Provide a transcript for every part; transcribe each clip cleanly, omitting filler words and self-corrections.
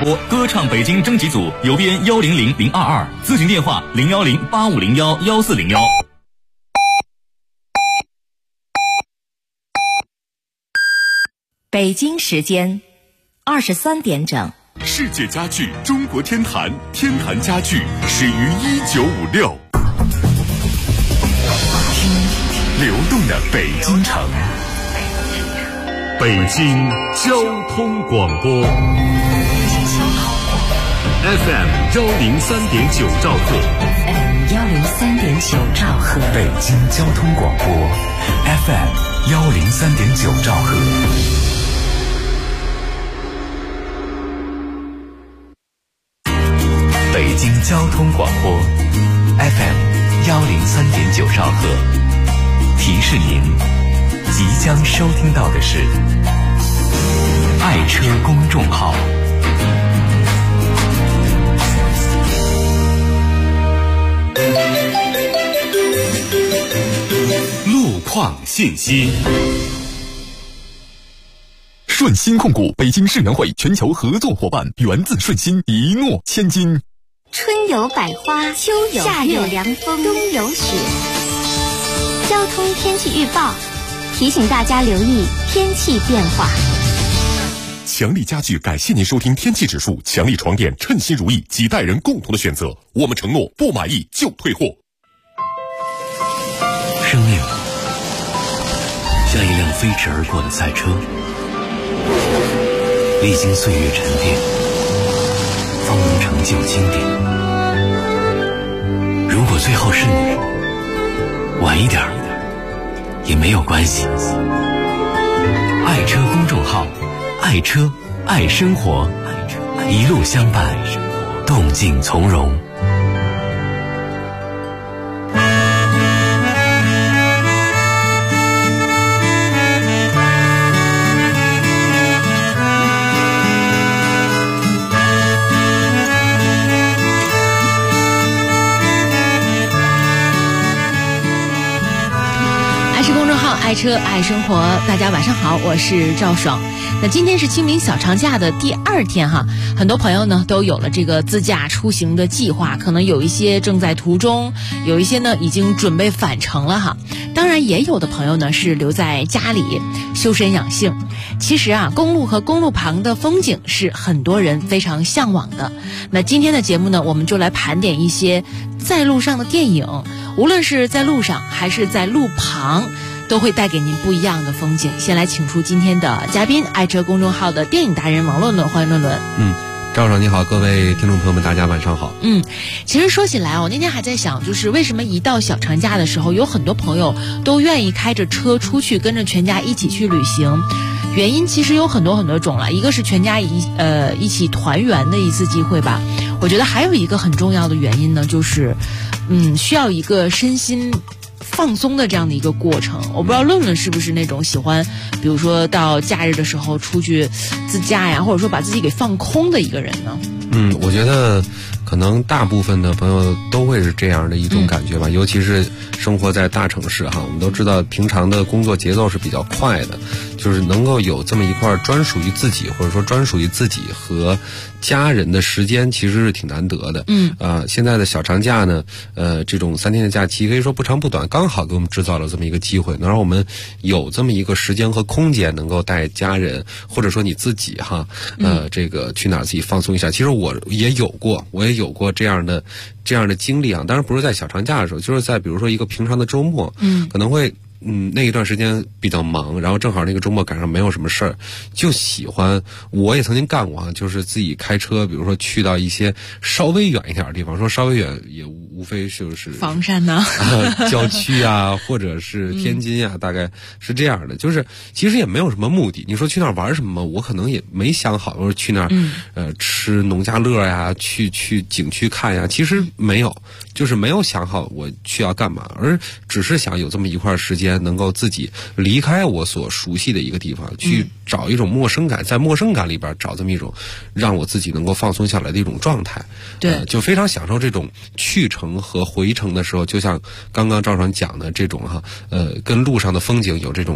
播歌唱北京征集组，邮编100022，咨询电话01085011401。 北京时间23点整。 世界家具中国天坛，天坛家具始于1956。流动的北京城，北京交通广播 FM 103.9兆赫 103.9兆赫， 北京交通广播 FM 103.9兆赫。北京交通广播 FM 103.9兆赫，提示您即将收听到的是爱车公众号。路况信息。顺鑫控股北京世园会全球合作伙伴，源自顺鑫，一诺千金。 春有百花，秋有夏有凉风，冬有雪。交通天气预报提醒大家留意天气变化。 强力家具感谢您收听天气指数，强力床垫称心如意，几代人共同的选择。我们承诺不满意就退货。 生命像一辆飞驰而过的赛车，历经岁月沉淀，方能成就经典。如果最后是你，晚一点也没有关系。爱车公众号，爱车爱生活，一路相伴，动静从容。 爱车爱生活，大家晚上好，我是赵爽。那今天是清明小长假的第2天哈，很多朋友呢都有了这个自驾出行的计划，可能有一些正在途中，有一些呢已经准备返程了哈。当然也有的朋友呢是留在家里修身养性。其实啊，公路和公路旁的风景是很多人非常向往的。那今天的节目呢，我们就来盘点一些在路上的电影，无论是在路上还是在路旁，都会带给您不一样的风景。先来请出今天的嘉宾，爱车公众号的电影达人王论论，欢迎论论。 赵爽你好，各位听众朋友们，大家晚上好。 其实说起来，我那天还在想，就是为什么一到小长假的时候，有很多朋友都愿意开着车出去，跟着全家一起去旅行。原因其实有很多种了，一个是全家一起团圆的一次机会吧。我觉得还有一个很重要的原因呢，就是需要一个身心放松的这样的一个过程。我不知道论论是不是那种喜欢比如说到假日的时候出去自驾呀，或者说把自己给放空的一个人呢？ 我觉得可能大部分的朋友都会是这样的一种感觉吧，尤其是生活在大城市哈，我们都知道平常的工作节奏是比较快的，就是能够有这么一块专属于自己，或者说专属于自己和家人的时间，其实是挺难得的。现在的小长假呢，这种3天的假期可以说不长不短，刚好给我们制造了这么一个机会，能让我们有这么一个时间和空间，能够带家人或者说你自己哈，这个去哪儿自己放松一下。其实我也有过这样的经历啊，当然不是在小长假的时候，就是在比如说一个平常的周末，可能会那一段时间比较忙，然后正好那个周末赶上没有什么事儿，就喜欢，我也曾经干过啊，就是自己开车，比如说去到一些稍微远一点的地方，说稍微远也无非就是房山呢郊区啊，或者是天津啊，大概是这样的。就是其实也没有什么目的，你说去那儿玩什么，我可能也没想好，说去那儿吃农家乐呀，去景区看呀，其实没有，就是没有想好我去要干嘛，而只是想有这么一块时间能够自己离开我所熟悉的一个地方，去找一种陌生感，在陌生感里边找这么一种让我自己能够放松下来的一种状态。 对， 就非常享受这种去程和回程的时候，就像刚刚赵爽讲的这种跟路上的风景有这种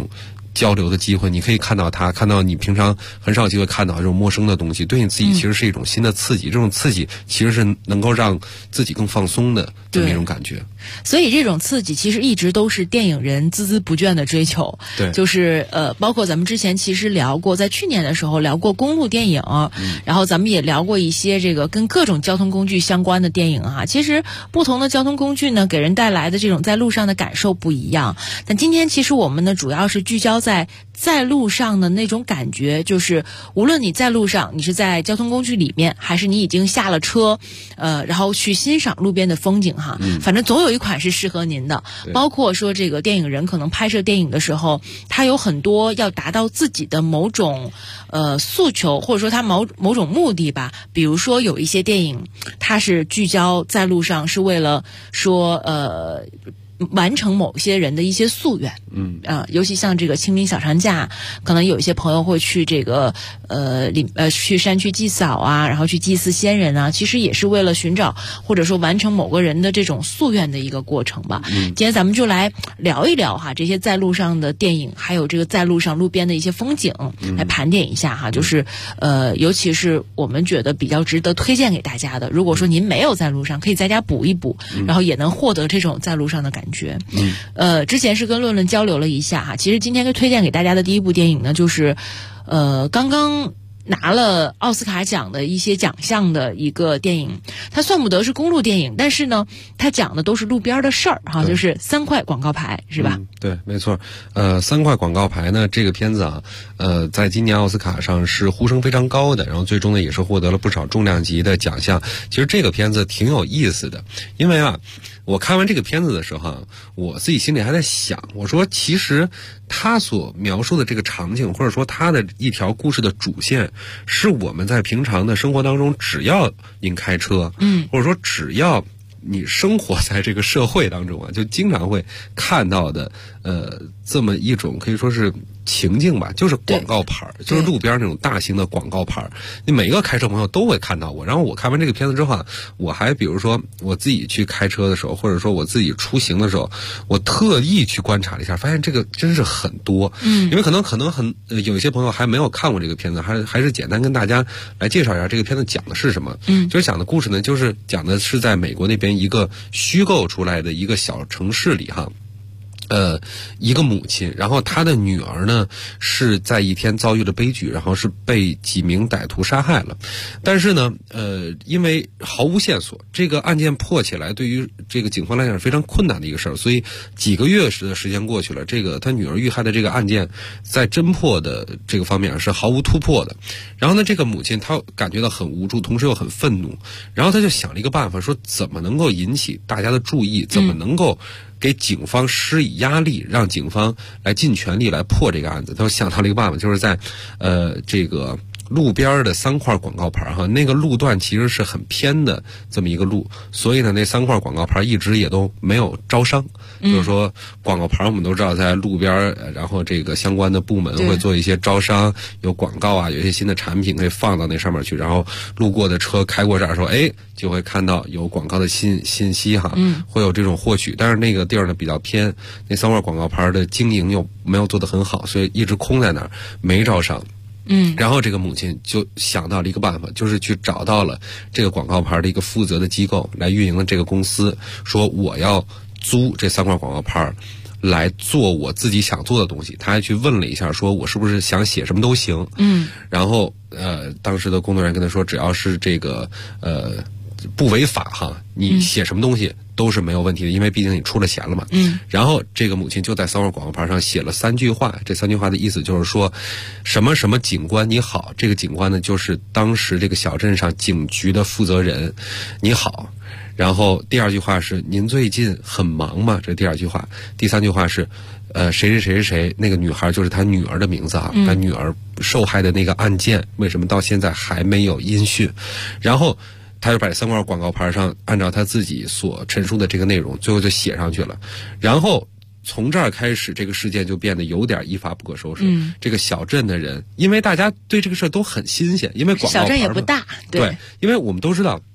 交流的机会，你可以看到他，看到你平常很少有机会看到这种陌生的东西，对你自己其实是一种新的刺激，这种刺激其实是能够让自己更放松的这么一种感觉。 所以这种刺激其实一直都是电影人孜孜不倦的追求。 对， 就是包括咱们之前其实聊过，在去年的时候聊过公路电影，然后咱们也聊过一些这个跟各种交通工具相关的电影啊。其实不同的交通工具呢，给人带来的这种在路上的感受不一样。但今天其实我们呢，主要是聚焦在路上的那种感觉，就是无论你在路上，你是在交通工具里面，还是你已经下了车，然后去欣赏路边的风景哈，反正总有一款是适合您的。包括说这个电影人可能拍摄电影的时候，他有很多要达到自己的某种诉求，或者说他某种目的吧。比如说有一些电影，它是聚焦在路上，是为了说完成某些人的一些夙愿，尤其像这个清明小长假，可能有一些朋友会去这个去山区祭扫啊，然后去祭祀先人啊，其实也是为了寻找或者说完成某个人的这种夙愿的一个过程吧。今天咱们就来聊一聊哈，这些在路上的电影，还有这个在路上路边的一些风景，来盘点一下哈，就是尤其是我们觉得比较值得推荐给大家的。如果说您没有在路上，可以在家补一补，然后也能获得这种在路上的感觉。之前是跟论论交流了一下哈，其实今天推荐给大家的第一部电影呢，就是刚刚拿了奥斯卡奖的一些奖项的一个电影。它算不得是公路电影，但是呢，它讲的都是路边的事儿哈，就是3块广告牌，是吧？ 对，没错。3块广告牌呢，这个片子啊，在今年奥斯卡上是呼声非常高的，然后最终呢也是获得了不少重量级的奖项。其实这个片子挺有意思的，因为啊，我看完这个片子的时候啊，我自己心里还在想，我说其实他所描述的这个场景，或者说他的一条故事的主线，是我们在平常的生活当中，只要您开车，或者说只要你生活在这个社会当中啊，就经常会看到的，这么一种可以说是情境吧，就是广告牌，就是路边那种大型的广告牌，你每个开车朋友都会看到过。然后我看完这个片子之后啊，我还比如说我自己去开车的时候，或者说我自己出行的时候，我特意去观察了一下，发现这个真是很多。因为可能有一些朋友还没有看过这个片子，还是简单跟大家来介绍一下这个片子讲的是什么。就是讲的故事呢，就是讲的是在美国那边一个虚构出来的一个小城市里哈。一个母亲，然后她的女儿呢是在一天遭遇了悲剧，然后是被几名歹徒杀害了。但是呢，因为毫无线索，这个案件破起来对于这个警方来讲是非常困难的一个事儿，所以几个月的时间过去了，这个她女儿遇害的这个案件在侦破的这个方面是毫无突破的。然后呢，这个母亲她感觉到很无助，同时又很愤怒，然后她就想了一个办法，说怎么能够引起大家的注意，怎么能够给警方施以压力，让警方来尽全力来破这个案子。他想到了一个办法，就是在这个路边的3块广告牌哈，那个路段其实是很偏的这么一个路，所以呢，那3块广告牌一直也都没有招商。就是说，广告牌我们都知道，在路边，然后这个相关的部门会做一些招商，有广告啊，有一些新的产品可以放到那上面去，然后路过的车开过这儿说，就会看到有广告的信息哈，会有这种获取。但是那个地儿呢比较偏，那3块广告牌的经营又没有做得很好，所以一直空在那儿，没招商。然后这个母亲就想到了一个办法，就是去找到了这个广告牌的一个负责的机构来运营的这个公司，说我要租这3块广告牌来做我自己想做的东西。他还去问了一下，说我是不是想写什么都行。然后当时的工作人员跟他说，只要是这个不违法哈，你写什么东西都是没有问题的，因为毕竟你出了钱了嘛。然后这个母亲就在3块广告牌上写了3句话，这3句话的意思就是说，什么什么警官你好，这个警官呢就是当时这个小镇上警局的负责人，你好。然后第2句话是您最近很忙吗？这是第2句话。第3句话是谁，那个女孩就是她女儿的名字啊，她女儿受害的那个案件为什么到现在还没有音讯。然后他就把这3块广告牌上按照他自己所陈述的这个内容最后就写上去了。然后从这儿开始，这个事件就变得有点一发不可收拾。这个小镇的人，因为大家对这个事儿都很新鲜，因为广告牌小镇也不大， 对，因为我们都知道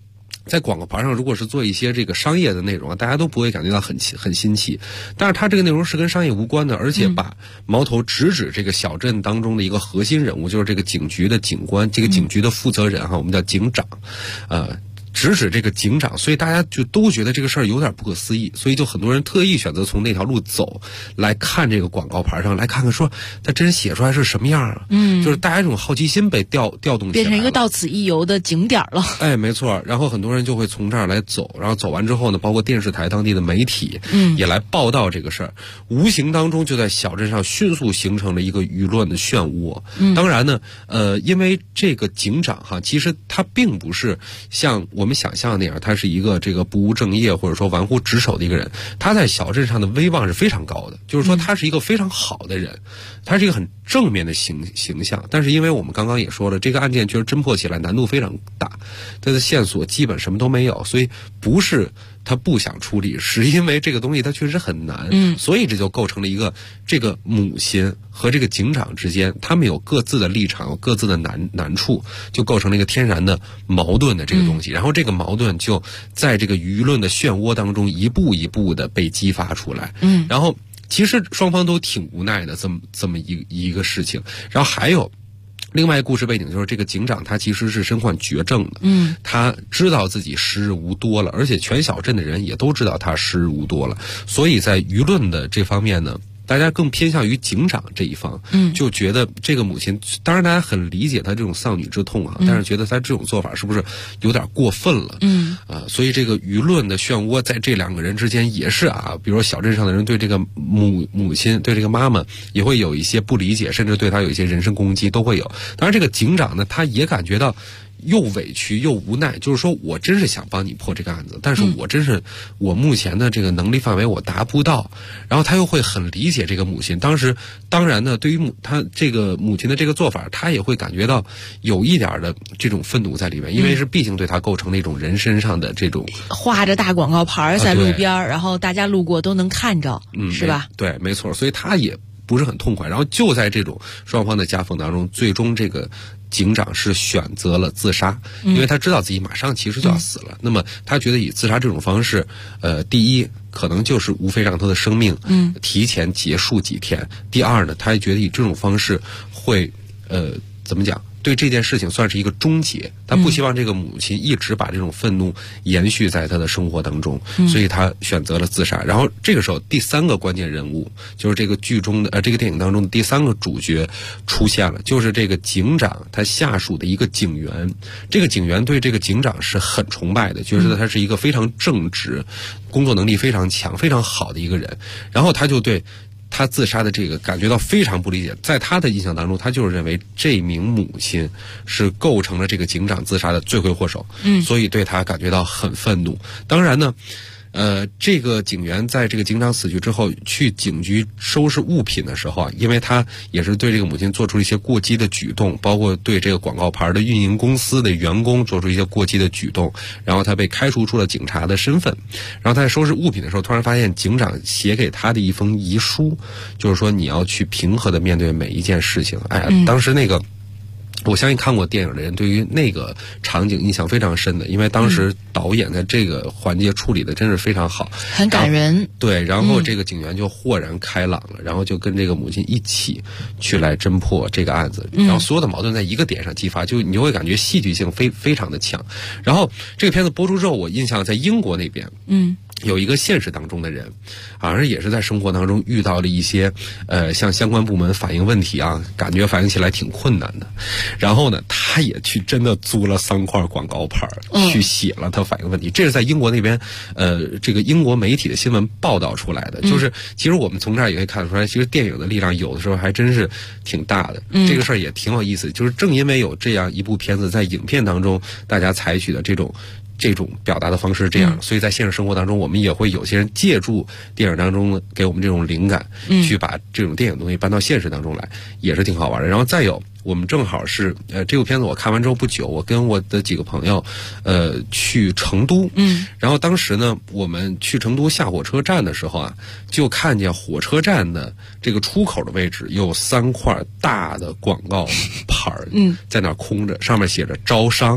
在广告牌上如果是做一些这个商业的内容啊，大家都不会感觉到很新奇，但是它这个内容是跟商业无关的，而且把矛头直指这个小镇当中的一个核心人物，就是这个警局的警官，这个警局的负责人哈，我们叫警长，直指这个警长，所以大家就都觉得这个事儿有点不可思议，所以就很多人特意选择从那条路走来看这个广告牌上，来看看说它真写出来是什么样啊。就是大家这种好奇心被调动起来了， 变成一个到此一游的景点了。 哎，没错。然后很多人就会从这儿来走，然后走完之后呢，包括电视台当地的媒体也来报道这个事儿，无形当中就在小镇上迅速形成了一个舆论的漩涡。当然呢，因为这个警长哈，其实他并不是像我们想象的那样，他是一个这个不务正业或者说玩忽职守的一个人，他在小镇上的威望是非常高的，就是说他是一个非常好的人，他是一个很正面的形象。但是因为我们刚刚也说了，这个案件确实侦破起来难度非常大，他的线索基本什么都没有，所以不是他不想处理，是因为这个东西它确实很难，所以这就构成了一个这个母亲和这个警长之间，他们有各自的立场，有各自的难处，就构成了一个天然的矛盾的这个东西。然后这个矛盾就在这个舆论的漩涡当中一步一步的被激发出来。然后其实双方都挺无奈的，这么一个事情。然后还有另外一个故事背景，就是这个警长他其实是身患绝症的，他知道自己时日无多了，而且全小镇的人也都知道他时日无多了，所以在舆论的这方面呢，大家更偏向于警长这一方，就觉得这个母亲，当然大家很理解她这种丧女之痛啊，但是觉得她这种做法是不是有点过分了？所以这个舆论的漩涡在这两个人之间也是啊，比如说小镇上的人对这个母亲，对这个妈妈也会有一些不理解，甚至对她有一些人身攻击都会有。当然这个警长呢，他也感觉到又委屈又无奈，就是说我真是想帮你破这个案子，但是我真是我目前的这个能力范围我达不到。然后他又会很理解这个母亲，当然呢，对于他这个母亲的这个做法，他也会感觉到有一点的这种愤怒在里面，因为是毕竟对他构成了一种人身上的这种画着大广告牌在路边，然后大家路过都能看着，是吧？ 对，没错，所以他也不是很痛快。然后就在这种双方的夹缝当中，最终这个警长是选择了自杀，因为他知道自己马上其实就要死了。那么他觉得以自杀这种方式，第一可能就是无非让他的生命提前结束几天。第二呢，他也觉得以这种方式会怎么讲？对这件事情算是一个终结，他不希望这个母亲一直把这种愤怒延续在他的生活当中，所以他选择了自杀。然后这个时候第三个关键人物，就是这个剧中的这个电影当中的第三个主角出现了，就是这个警长他下属的一个警员。这个警员对这个警长是很崇拜的，觉得他是一个非常正直、工作能力非常强、非常好的一个人。然后他就对他自杀的这个感觉到非常不理解，在他的印象当中，他就是认为这名母亲是构成了这个警长自杀的罪魁祸首，所以对他感觉到很愤怒。当然呢，这个警员在这个警长死去之后去警局收拾物品的时候啊，因为他也是对这个母亲做出一些过激的举动，包括对这个广告牌的运营公司的员工做出一些过激的举动，然后他被开除出了警察的身份。然后他在收拾物品的时候，突然发现警长写给他的一封遗书，就是说你要去平和的面对每一件事情。哎呀，当时那个我相信看过电影的人对于那个场景印象非常深的，因为当时导演在这个环节处理的真是非常好， 很感人。 对，然后这个警员就豁然开朗了，然后就跟这个母亲一起去来侦破这个案子，然后所有的矛盾在一个点上激发，就你就会感觉戏剧性非常的强。然后这个片子播出之后，我印象在英国那边，有一个现实当中的人，好像也是在生活当中遇到了一些向相关部门反映问题啊，感觉反映起来挺困难的。然后呢，他也去真的租了3块广告牌去写了他反映问题。这是在英国那边这个英国媒体的新闻报道出来的。就是其实我们从这儿也可以看得出来，其实电影的力量有的时候还真是挺大的。这个事儿也挺有意思，就是正因为有这样一部片子在影片当中大家采取的这种表达的方式是这样，所以在现实生活当中，我们也会有些人借助电影当中给我们这种灵感，去把这种电影东西搬到现实当中来，也是挺好玩的。然后再有，我们正好是这部片子我看完之后不久，我跟我的几个朋友去成都，然后当时呢，我们去成都下火车站的时候啊，就看见火车站的这个出口的位置有3块大的广告牌在那空着，上面写着招商。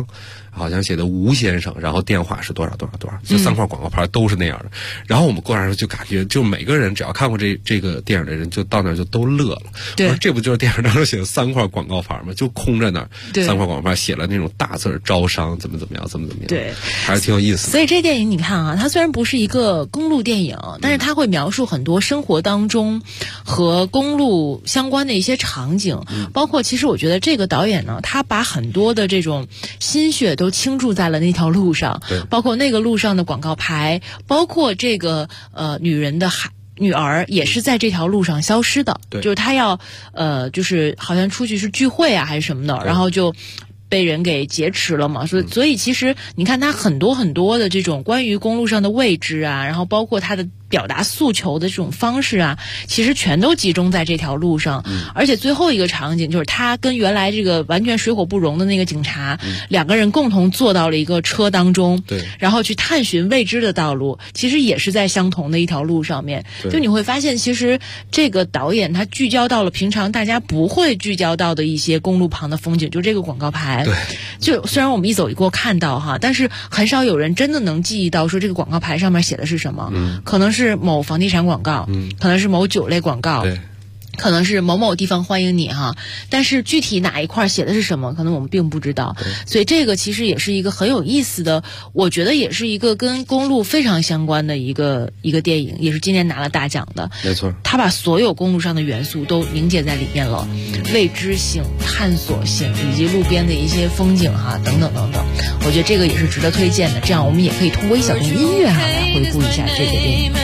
好像写的吴先生，然后电话是多少多少多少，这3块广告牌都是那样的。然后我们过来的时候就感觉，就每个人只要看过这个电影的人，就到那儿就都乐了。 对， 我说这不就是电影当中写的3块广告牌吗？就空着那儿，3块广告牌写了那种大字招商，怎么样，怎么样， 对， 还是挺有意思的。 所以这电影你看啊，它虽然不是一个公路电影，但是它会描述很多生活当中和公路相关的一些场景，包括其实我觉得这个导演呢，他把很多的这种心血都倾注在了那条路上，包括那个路上的广告牌，包括这个女人的女儿也是在这条路上消失的，就是她要就是好像出去是聚会啊还是什么的，然后就被人给劫持了嘛，所以其实你看他很多很多的这种关于公路上的位置啊，然后包括他的表达诉求的这种方式啊，其实全都集中在这条路上。而且最后一个场景就是他跟原来这个完全水火不容的那个警察，两个人共同坐到了一个车当中， 对， 然后去探寻未知的道路，其实也是在相同的一条路上面。就你会发现，其实这个导演他聚焦到了平常大家不会聚焦到的一些公路旁的风景，就这个广告牌。 对， 就虽然我们一走一过看到哈，但是很少有人真的能记忆到说这个广告牌上面写的是什么。可能是某房地产广告，可能是某酒类广告， 对， 可能是某某地方欢迎你哈，但是具体哪一块写的是什么，可能我们并不知道。所以这个其实也是一个很有意思的，我觉得也是一个跟公路非常相关的一个电影，也是今年拿了大奖的。 没错， 他把所有公路上的元素都凝结在里面了，未知性、探索性以及路边的一些风景哈，等等等等。我觉得这个也是值得推荐的。这样我们也可以通过一小段音乐哈来回顾一下这个电影。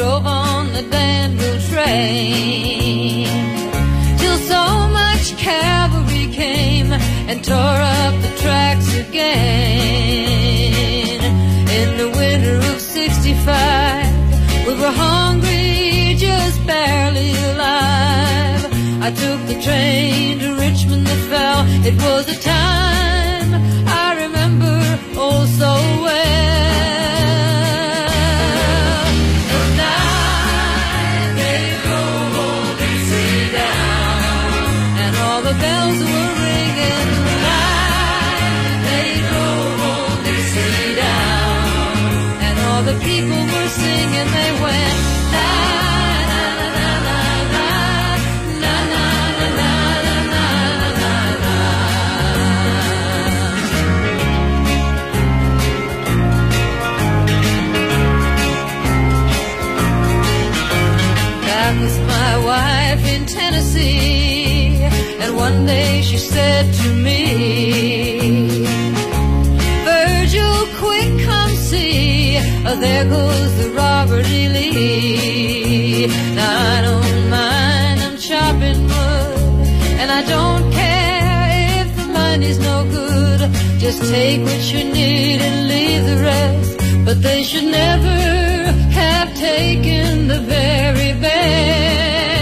Till so much cavalry came and tore up the tracks again. In the winter of 65, we were hungry, just barely alive. I took the train to Richmond that fell. It was a time I remember oh so well. The bells were ringing, the night they drove old Dixie down, and all the people were singing. They went na na na na na na na na na na na. That was my wife in Tennessee. And one day she said to me, Virgil, quick, come see, there goes the Robert E. Lee. Now I don't mind, I'm chopping wood, and I don't care if the money's no good. Just take what you need and leave the rest. But they should never have taken the very best.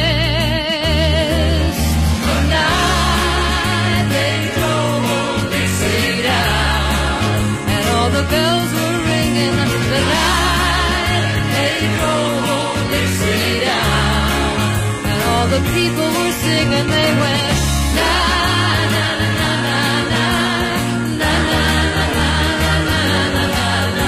The bells were ringing, the night they drove old Dixie down, and all the people were singing. They went na na na na na na na na na na na.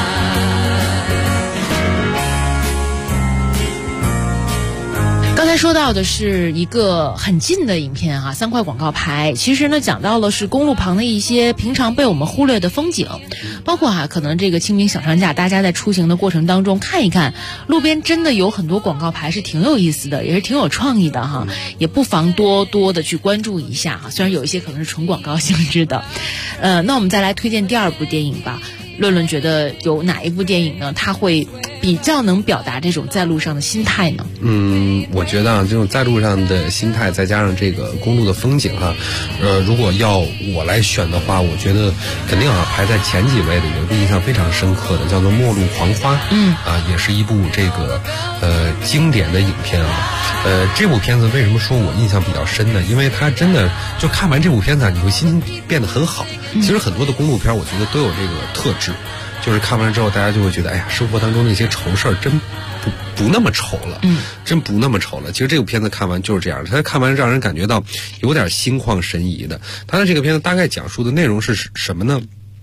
刚才说到的是一个很近的影片啊，3块广告牌。其实呢，讲到了是公路旁的一些平常被我们忽略的风景，包括可能这个清明小长假，大家在出行的过程当中看一看，路边真的有很多广告牌是挺有意思的，也是挺有创意的哈，也不妨多多的去关注一下哈。虽然有一些可能是纯广告性质的，那我们再来推荐第2部电影吧。论论觉得有哪一部电影呢，它会比较能表达这种在路上的心态呢？ 我觉得这种在路上的心态，再加上这个公路的风景如果要我来选的话，我觉得肯定排在前几位的，有一个印象非常深刻的叫做《末路狂花》，也是一部这个经典的影片这部片子为什么说我印象比较深呢？因为它真的就看完这部片子你会心情变得很好。其实很多的公路片我觉得都有这个特质，就是看完之后大家就会觉得，哎呀，生活当中那些愁事儿真不那么丑了，真不那么丑了。其实这部片子看完就是这样，它看完让人感觉到有点心旷神怡的。它的这个片子大概讲述的内容是什么呢？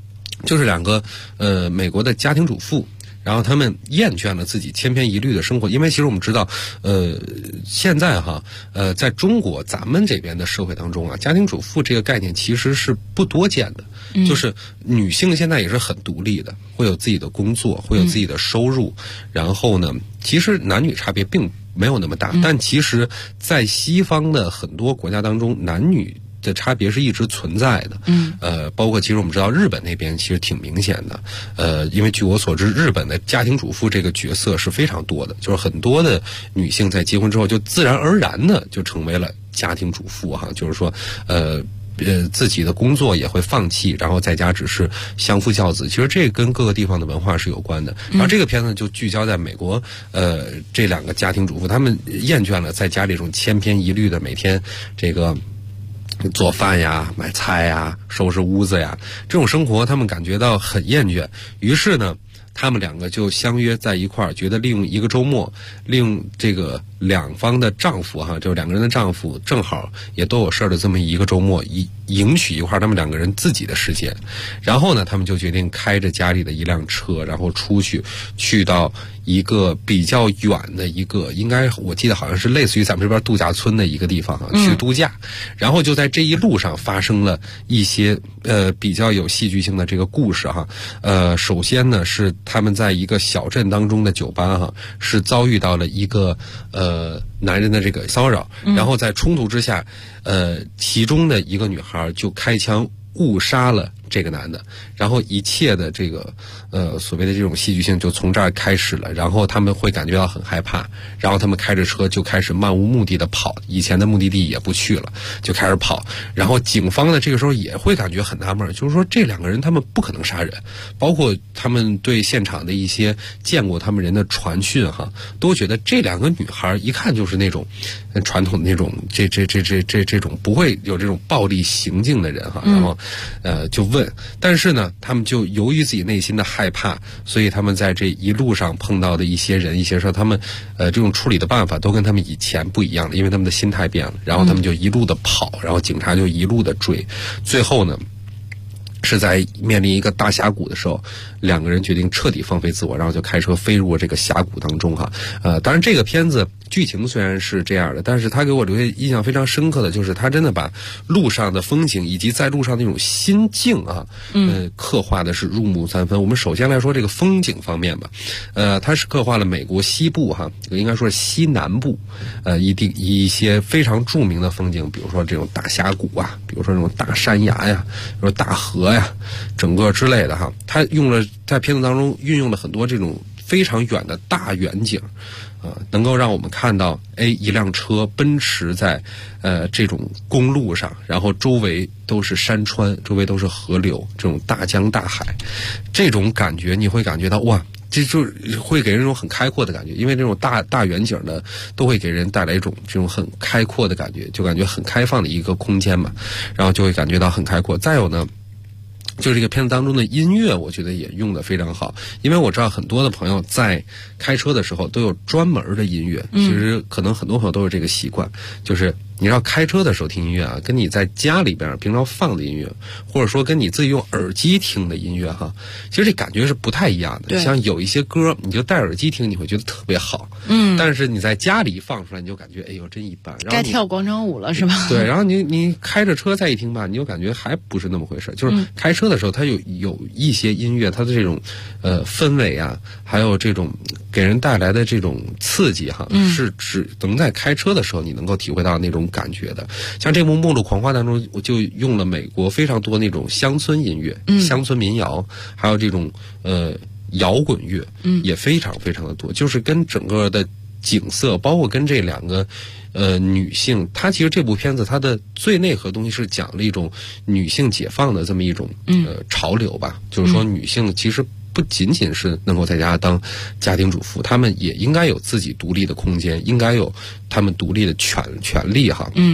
就是两个美国的家庭主妇。然后他们厌倦了自己千篇一律的生活，因为其实我们知道，现在在中国咱们这边的社会当中啊，家庭主妇这个概念其实是不多见的。就是女性现在也是很独立的，会有自己的工作，会有自己的收入。然后呢，其实男女差别并没有那么大，但其实在西方的很多国家当中，男女的差别是一直存在的。包括其实我们知道日本那边其实挺明显的。因为据我所知，日本的家庭主妇这个角色是非常多的，就是很多的女性在结婚之后就自然而然的就成为了家庭主妇哈，就是说自己的工作也会放弃，然后在家只是相夫教子。其实这跟各个地方的文化是有关的。然后这个片子就聚焦在美国，这两个家庭主妇，他们厌倦了在家里这种千篇一律的每天这个做饭呀、买菜呀、收拾屋子呀，这种生活他们感觉到很厌倦。于是呢，他们两个就相约在一块儿，觉得利用一个周末，利用这个两方的丈夫哈，就是两个人的丈夫正好也都有事儿的这么一个周末，迎娶一块他们两个人自己的时间。然后呢，他们就决定开着家里的一辆车，然后去到一个比较远的一个，应该我记得好像是类似于咱们这边度假村的一个地方去度假。然后就在这一路上发生了一些比较有戏剧性的这个故事哈。首先呢是他们在一个小镇当中的酒吧哈，是遭遇到了一个男人的这个骚扰，然后在冲突之下，其中的一个女孩就开枪误杀了这个男的，然后一切的这个所谓的这种戏剧性就从这儿开始了。然后他们会感觉到很害怕，然后他们开着车就开始漫无目的的跑，以前的目的地也不去了，就开始跑。然后警方呢这个时候也会感觉很纳闷，就是说这两个人他们不可能杀人，包括他们对现场的一些见过他们人的传讯哈，都觉得这两个女孩一看就是那种传统的那种这种不会有这种暴力行径的人哈。然后就问，但是呢他们就由于自己内心的害怕，所以他们在这一路上碰到的一些人一些事，他们这种处理的办法都跟他们以前不一样了，因为他们的心态变了。然后他们就一路的跑，然后警察就一路的追，最后呢是在面临一个大峡谷的时候，两个人决定彻底放飞自我，然后就开车飞入这个峡谷当中哈。当然这个片子剧情虽然是这样的，但是他给我留下印象非常深刻的就是他真的把路上的风景以及在路上那种心境啊，刻画的是入木三分。我们首先来说这个风景方面吧，它是刻画了美国西部哈，应该说是西南部，一些非常著名的风景，比如说这种大峡谷啊，比如说这种大山崖呀，比如说大河呀，整个之类的哈。他在片子当中运用了很多这种非常远的大远景。能够让我们看到，一辆车奔驰在这种公路上，然后周围都是山川，周围都是河流，这种大江大海，这种感觉你会感觉到哇，这就会给人一种很开阔的感觉，因为这种大远景呢，都会给人带来一种这种很开阔的感觉，就感觉很开放的一个空间嘛，然后就会感觉到很开阔。再有呢，就是这个片子当中的音乐，我觉得也用得非常好，因为我知道很多的朋友在开车的时候都有专门的音乐，其实可能很多朋友都有这个习惯，就是你要开车的时候听音乐啊，跟你在家里边平常放的音乐，或者说跟你自己用耳机听的音乐哈，其实这感觉是不太一样的。像有一些歌你就戴耳机听，你会觉得特别好，但是你在家里放出来，你就感觉哎呦真一般。然后该跳广场舞了是吧？ 对，然后你开着车再一听吧，你就感觉还不是那么回事。就是开车的时候，它有一些音乐，它的这种氛围啊，还有这种给人带来的这种刺激哈，是只能在开车的时候你能够体会到那种感觉的。像这部《末路狂花》当中，我就用了美国非常多那种乡村音乐、乡村民谣，还有这种摇滚乐，也非常非常的多，就是跟整个的景色，包括跟这两个女性，它其实这部片子它的最内核东西是讲了一种女性解放的这么一种潮流吧，就是说女性其实不仅仅是能够在家当家庭主妇，她们也应该有自己独立的空间，应该有她们独立的权利哈。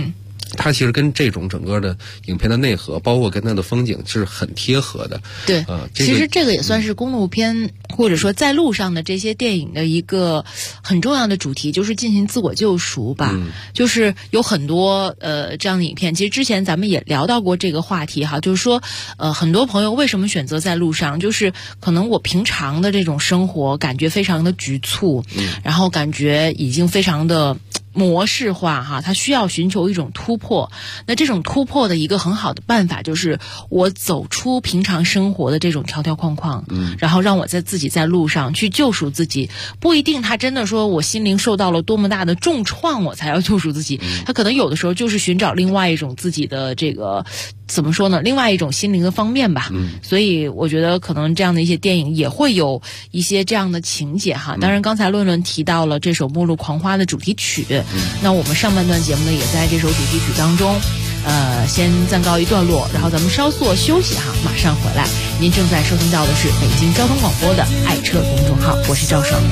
它其实跟这种整个的影片的内核，包括跟它的风景是很贴合的。 对，其实这个也算是公路片或者说在路上的这些电影的一个很重要的主题，就是进行自我救赎吧。就是有很多这样的影片，其实之前咱们也聊到过这个话题哈，就是说很多朋友为什么选择在路上，就是可能我平常的这种生活感觉非常的局促，然后感觉已经非常的模式化哈，他需要寻求一种突破。那这种突破的一个很好的办法就是我走出平常生活的这种条条框框，然后让我自己在路上去救赎自己。不一定他真的说我心灵受到了多么大的重创我才要救赎自己，他可能有的时候就是寻找另外一种自己的这个怎么说呢，另外一种心灵的方面吧。所以我觉得可能这样的一些电影也会有一些这样的情节哈。当然刚才论论提到了这首《末路狂花》的主题曲，那我们上半段节目呢也在这首主题曲当中先暂告一段落，然后咱们稍作休息哈，马上回来。您正在收听到的是北京交通广播的爱车公众号，我是赵爽。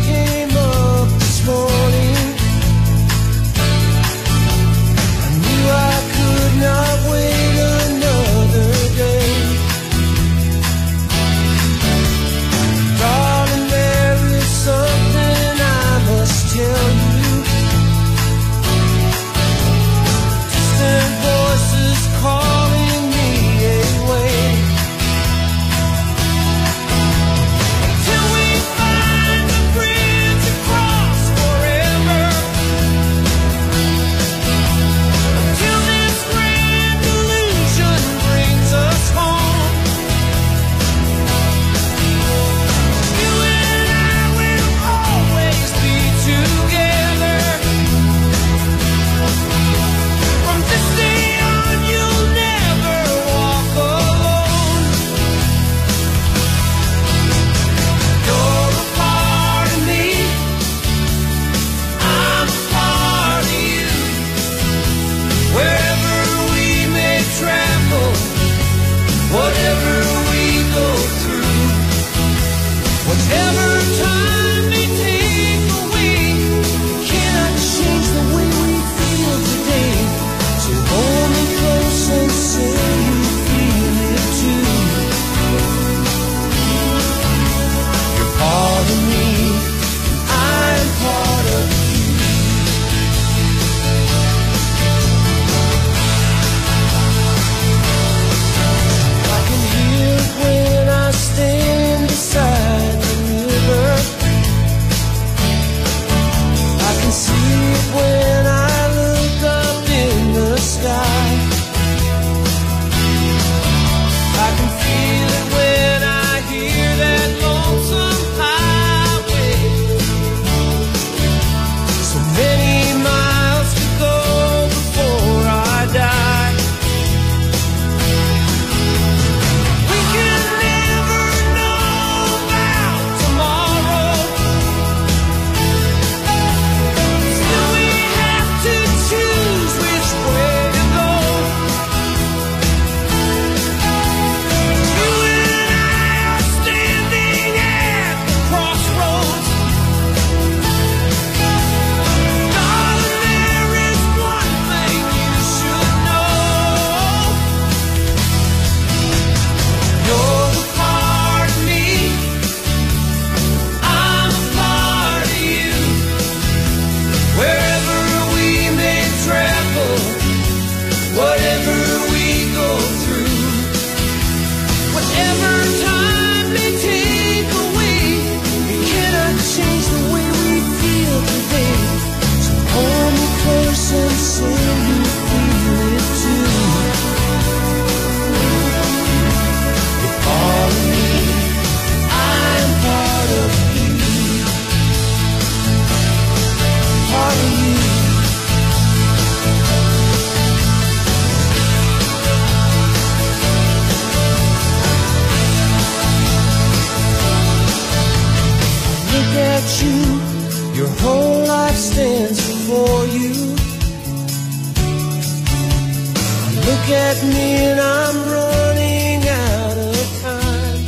at me and I'm running out of time.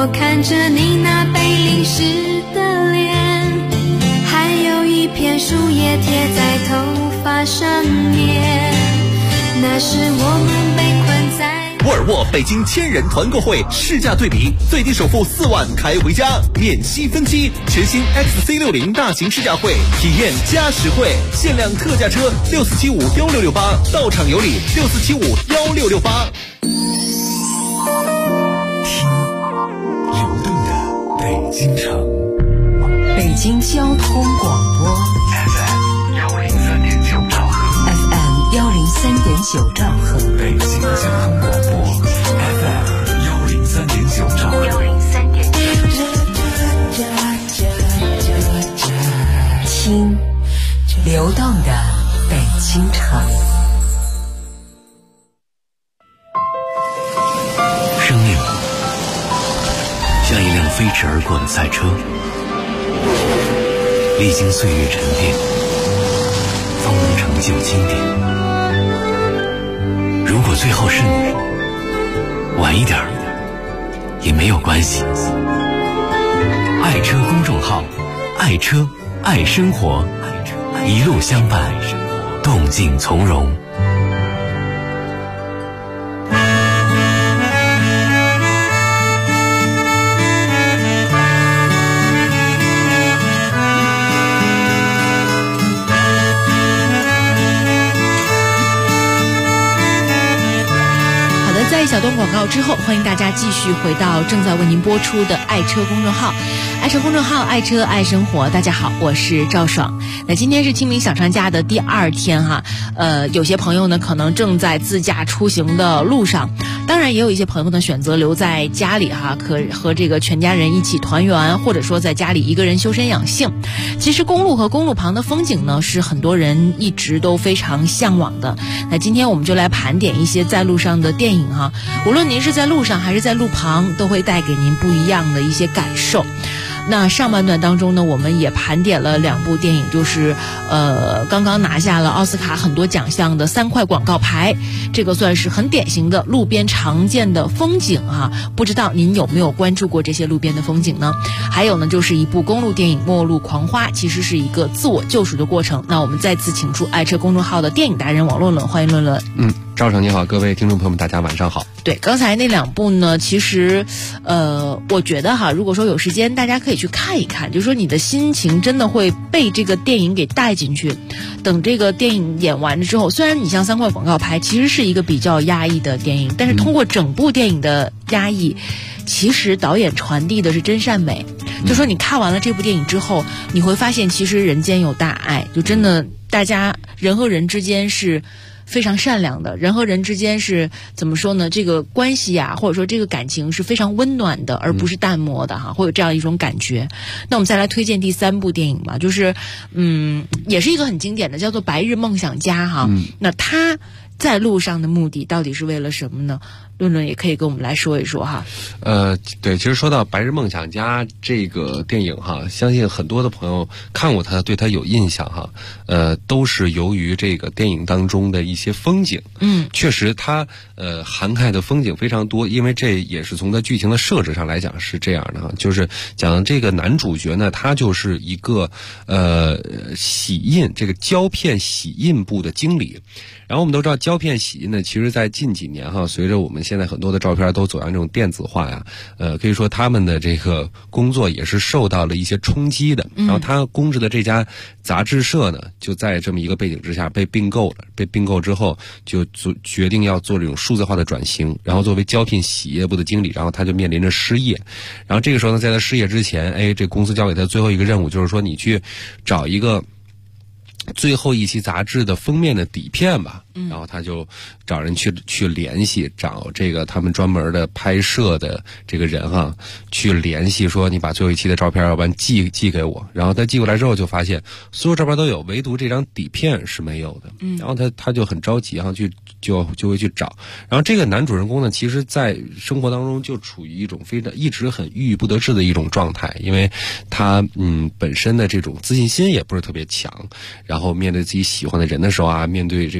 我看着你那被淋湿的脸，还有一片树叶贴在头发上面，那是我们被困在沃尔沃北京千人团购会试驾对比，最低首付4万开回家，免息分期。全新 XC60 大型试驾会，体验加实惠，限量特价车64751668，到场有礼64751668。 听流动的北京城， 北京交通广播 FM103.9兆赫 ，FM103.9兆赫， 北京交通广播 FM103.9兆赫听流动的北京城。 生命像一辆飞驰而过的赛车，历经岁月沉淀，方能成就经典。如果最后是你，晚一点也没有关系。爱车公众号，爱车爱生活，一路相伴，动静从容。 在小段广告之后，欢迎大家继续回到正在为您播出的爱车公众号，爱车公众号，爱车爱生活。大家好，我是赵爽。那今天是清明小长假的第2天哈，有些朋友呢可能正在自驾出行的路上，当然也有一些朋友呢选择留在家里哈，可和这个全家人一起团圆，或者说在家里一个人修身养性。其实公路和公路旁的风景呢，是很多人一直都非常向往的。那今天我们就来盘点一些在路上的电影哈，无论您是在路上还是在路旁，都会带给您不一样的一些感受。那上半段当中呢，我们也盘点了2部电影，就是刚刚拿下了奥斯卡很多奖项的3块广告牌，这个算是很典型的路边常见的风景啊。不知道您有没有关注过这些路边的风景呢？还有呢，就是一部公路电影《末路狂花》，其实是一个自我救赎的过程。那我们再次请出爱车公众号的电影达人王论论，欢迎论论。 赵爽你好，各位听众朋友们，大家晚上好。 对，刚才那2部呢，其实我觉得哈，如果说有时间，大家可以去看一看，就是说你的心情真的会被这个电影给带进去。等这个电影演完了之后，虽然你像3块广告牌其实是一个比较压抑的电影，但是通过整部电影的压抑，其实导演传递的是真善美。就说你看完了这部电影之后，你会发现其实人间有大爱，就真的大家人和人之间是非常善良的，人和人之间是怎么说呢？这个关系啊，或者说这个感情是非常温暖的，而不是淡漠的哈，会有这样一种感觉。那我们再来推荐第3部电影吧，就是也是一个很经典的，叫做《白日梦想家》哈。那他在路上的目的到底是为了什么呢？论论也可以跟我们来说一说哈。 对，其实说到《白日梦想家》这个电影哈，相信很多的朋友看过它，对它有印象哈。都是由于这个电影当中的一些风景，确实它涵盖的风景非常多，因为这也是从它剧情的设置上来讲是这样的哈，就是讲这个男主角呢，他就是一个洗印这个胶片洗印部的经理。然后我们都知道胶片洗印呢，其实在近几年哈，随着我们现在很多的照片都走向这种电子化呀，可以说他们的这个工作也是受到了一些冲击的。然后他供职的这家杂志社呢，就在这么一个背景之下被并购了。被并购之后，就决定要做这种数字化的转型。然后作为胶片洗业部的经理，然后他就面临着失业。然后这个时候呢，在他失业之前，这公司交给他最后一个任务，就是说你去找一个最后一期杂志的封面的底片吧。然后他就找人去联系，找这个他们专门的拍摄的这个人哈，去联系说你把最后一期的照片要不然寄给我。然后他寄过来之后就发现所有照片都有，唯独这张底片是没有的。然后他就很着急哈，就会去找。然后这个男主人公呢，其实在生活当中就处于一种一直很郁郁不得志的一种状态，因为他本身的这种自信心也不是特别强，然后面对自己喜欢的人的时候啊，面对这个上司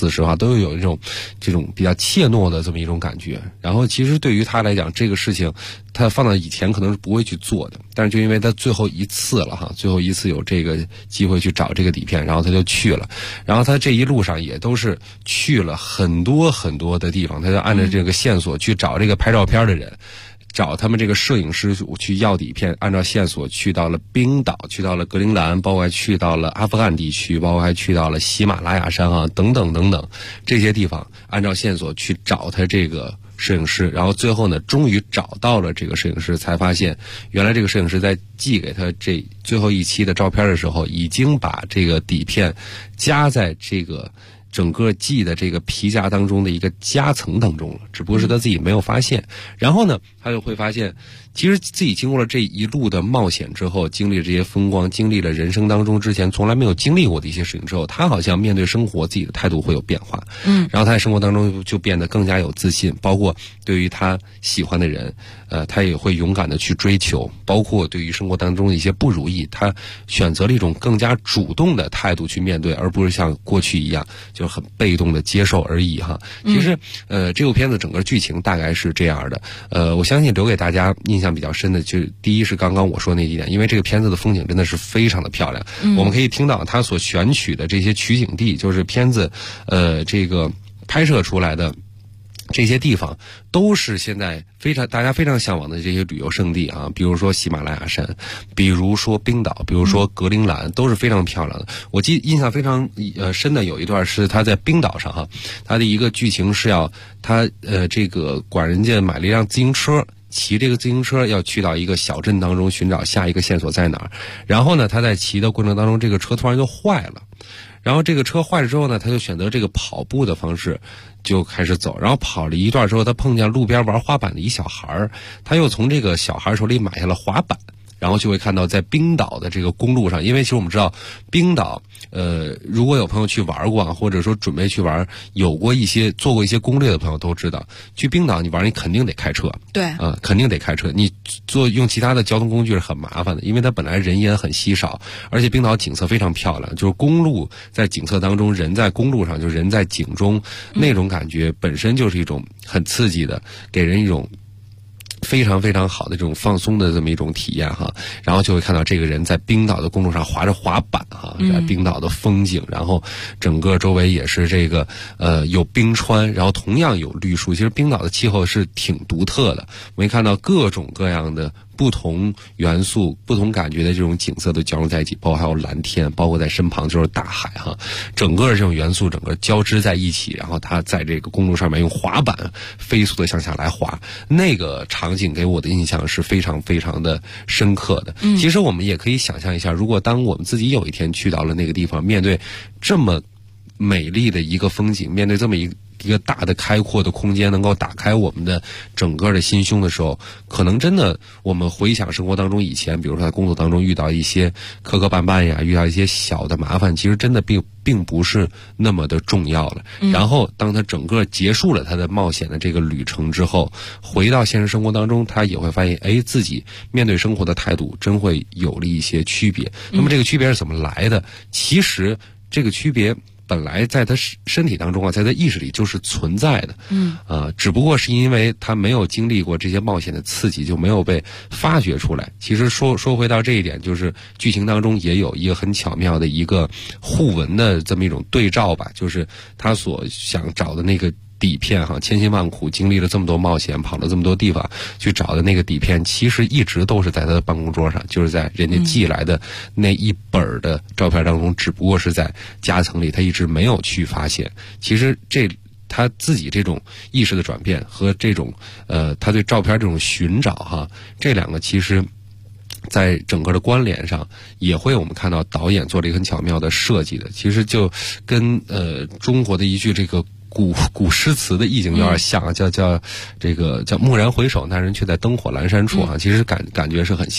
此时啊，都有这种比较怯懦的这么一种感觉。然后其实对于他来讲，这个事情他放到以前可能是不会去做的，但是就因为他最后一次了哈，最后一次有这个机会去找这个底片，然后他就去了。然后他这一路上也都是去了很多很多的地方，他就按照这个线索去找这个拍照片的人。找他们这个摄影师去要底片，按照线索去到了冰岛，去到了格陵兰，包括还去到了阿富汗地区，包括还去到了喜马拉雅山啊，等等等等这些地方，按照线索去找他这个摄影师，然后最后呢，终于找到了这个摄影师，才发现原来这个摄影师在寄给他这最后一期的照片的时候，已经把这个底片夹在这个整个寄的这个皮夹当中的一个夹层当中了，只不过是他自己没有发现。然后呢，他就会发现，其实自己经过了这一路的冒险之后，经历了这些风光，经历了人生当中之前从来没有经历过的一些事情之后，他好像面对生活自己的态度会有变化。然后他在生活当中就变得更加有自信，包括对于他喜欢的人，他也会勇敢的去追求，包括对于生活当中的一些不如意，他选择了一种更加主动的态度去面对，而不是像过去一样就很被动的接受而已哈。其实这部片子整个剧情大概是这样的，我相信留给大家印象比较深的，就是第一是刚刚我说那几点，因为这个片子的风景真的是非常的漂亮，我们可以听到他所选取的这些取景地，就是片子这个拍摄出来的这些地方都是现在大家非常向往的这些旅游胜地啊，比如说喜马拉雅山，比如说冰岛，比如说格陵兰，都是非常漂亮的。我印象非常深的有一段是他在冰岛上哈，他的一个剧情是要他这个管人家买了一辆自行车，骑这个自行车要去到一个小镇当中寻找下一个线索在哪儿。然后呢，他在骑的过程当中，这个车突然就坏了。然后这个车坏了之后呢，他就选择这个跑步的方式就开始走，然后跑了一段之后，他碰见路边玩滑板的一小孩，他又从这个小孩手里买下了滑板，然后就会看到在冰岛的这个公路上，因为其实我们知道冰岛如果有朋友去玩过，或者说准备去玩，做过一些攻略的朋友都知道，去冰岛你玩你肯定得开车， 对肯定得开车，你用其他的交通工具是很麻烦的，因为它本来人烟很稀少，而且冰岛景色非常漂亮，就是公路在景色当中，人在公路上，就人在景中，那种感觉本身就是一种很刺激的，给人一种非常非常好的这种放松的这么一种体验哈。然后就会看到这个人在冰岛的公路上滑着滑板哈，在冰岛的风景，然后整个周围也是这个有冰川，然后同样有绿树。其实冰岛的气候是挺独特的，我们看到各种各样的不同元素、不同感觉的这种景色都交融在一起，包括还有蓝天，包括在身旁就是大海哈，整个这种元素整个交织在一起，然后他在这个公路上面用滑板飞速的向下来滑，那个场景给我的印象是非常非常的深刻的。其实我们也可以想象一下，如果当我们自己有一天去到了那个地方，面对这么美丽的一个风景，面对这么一个大的开阔的空间，能够打开我们的整个的心胸的时候，可能真的我们回想生活当中以前，比如说在工作当中遇到一些磕磕绊绊呀，遇到一些小的麻烦，其实真的并不是那么的重要了。然后当他整个结束了他的冒险的这个旅程之后，回到现实生活当中，他也会发现自己面对生活的态度真会有了一些区别。那么这个区别是怎么来的？其实这个区别本来在他身体当中啊，在他意识里就是存在的，只不过是因为他没有经历过这些冒险的刺激，就没有被发掘出来。其实说回到这一点，就是剧情当中也有一个很巧妙的一个互文的这么一种对照吧，就是他所想找的那个底片哈，千辛万苦经历了这么多冒险，跑了这么多地方去找的那个底片，其实一直都是在他的办公桌上，就是在人家寄来的那一本的照片当中，只不过是在夹层里，他一直没有去发现。其实他自己这种意识的转变和这种他对照片这种寻找哈，这两个其实在整个的关联上也会我们看到导演做了一个很巧妙的设计的。其实就跟中国的一句这个古诗词的意境有点像，叫蓦然回首，那人却在灯火阑珊处啊，其实感觉是很像的。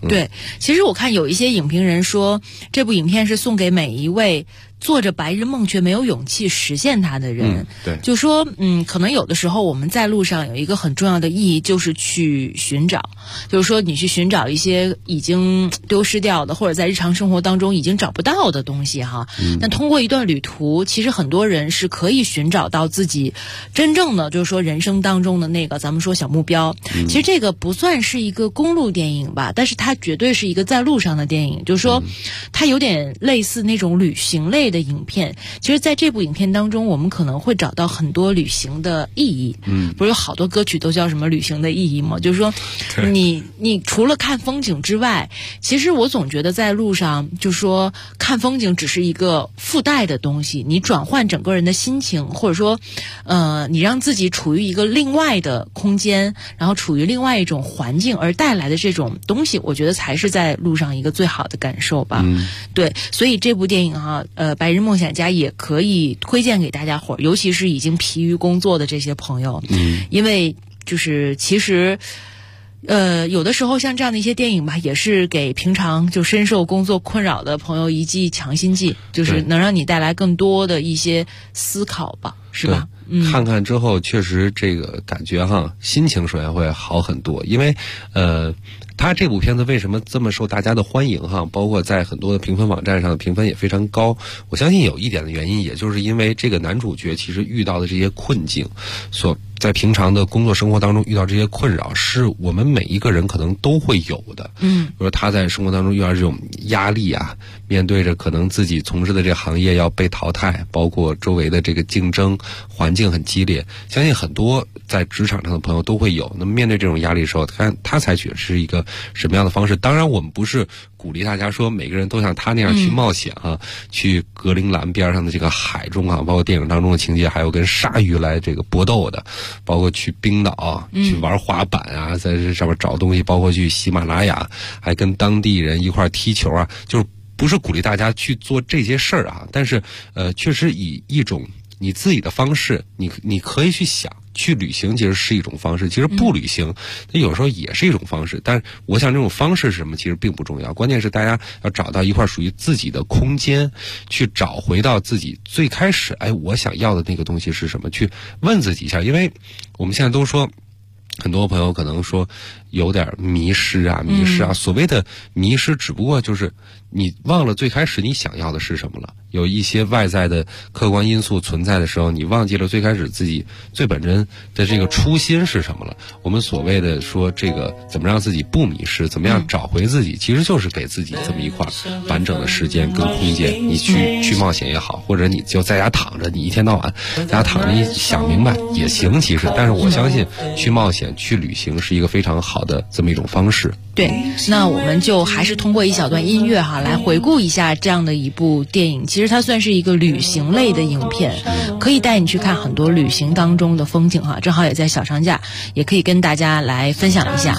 对，其实我看有一些影评人说，这部影片是送给每一位做着白日梦却没有勇气实现它的人。 对， 就说可能有的时候我们在路上有一个很重要的意义，就是去寻找，就是说你去寻找一些已经丢失掉的，或者在日常生活当中已经找不到的东西哈。那通过一段旅途，其实很多人是可以寻找到自己真正的，就是说人生当中的那个咱们说小目标。其实这个不算是一个公路电影吧，但是它绝对是一个在路上的电影，就是说它有点类似那种旅行类的影片。其实在这部影片当中，我们可能会找到很多旅行的意义。不是有好多歌曲都叫什么旅行的意义吗？就是说你除了看风景之外，其实我总觉得在路上就是说看风景只是一个附带的东西，你转换整个人的心情，或者说你让自己处于一个另外的空间，然后处于另外一种环境而带来的这种东西，我觉得才是在路上一个最好的感受吧。对，所以这部电影白日梦想家也可以推荐给大家伙儿，尤其是已经疲于工作的这些朋友。因为就是其实有的时候像这样的一些电影吧，也是给平常就深受工作困扰的朋友一剂强心剂，就是能让你带来更多的一些思考吧，是吧？ 看看之后确实这个感觉心情首先会好很多。因为他这部片子为什么这么受大家的欢迎包括在很多的评分网站上的评分也非常高，我相信有一点的原因，也就是因为这个男主角其实遇到的这些困境，在平常的工作生活当中遇到这些困扰，是我们每一个人可能都会有的。比如他在生活当中遇到这种压力面对着可能自己从事的这个行业要被淘汰，包括周围的这个竞争环境很激烈，相信很多在职场上的朋友都会有。那么面对这种压力的时候，他采取的是一个什么样的方式？当然我们不是鼓励大家说每个人都像他那样去冒险去格陵兰边上的这个海中包括电影当中的情节，还有跟鲨鱼来这个搏斗的，包括去冰岛去玩滑板在这上面找东西，包括去喜马拉雅还跟当地人一块踢球就是不是鼓励大家去做这些事儿但是确实以一种你自己的方式，你可以去想，去旅行其实是一种方式，其实不旅行它有时候也是一种方式。但是我想这种方式是什么其实并不重要，关键是大家要找到一块属于自己的空间，去找回到自己最开始我想要的那个东西是什么，去问自己一下。因为我们现在都说很多朋友可能说有点迷失所谓的迷失只不过就是你忘了最开始你想要的是什么了，有一些外在的客观因素存在的时候，你忘记了最开始自己最本真的这个初心是什么了。我们所谓的说这个怎么让自己不迷失，怎么样找回自己，其实就是给自己这么一块完整的时间跟空间，你去冒险也好，或者你就在家躺着，你一天到晚在家躺着，你想明白也行其实。但是我相信去冒险去旅行是一个非常好的这么一种方式。 对，那我们就还是通过一小段音乐来回顾一下这样的一部电影。其实它算是一个旅行类的影片，可以带你去看很多旅行当中的风景正好也在小长假，也可以跟大家来分享一下。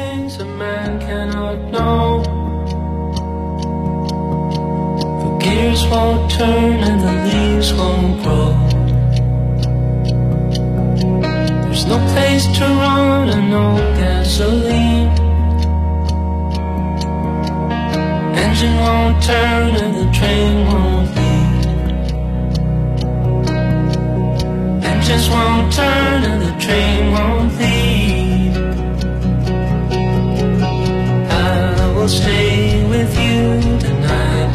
Engine won't turn and the train won't leave. Engines won't turn and the train won't leave. I will stay with you tonight,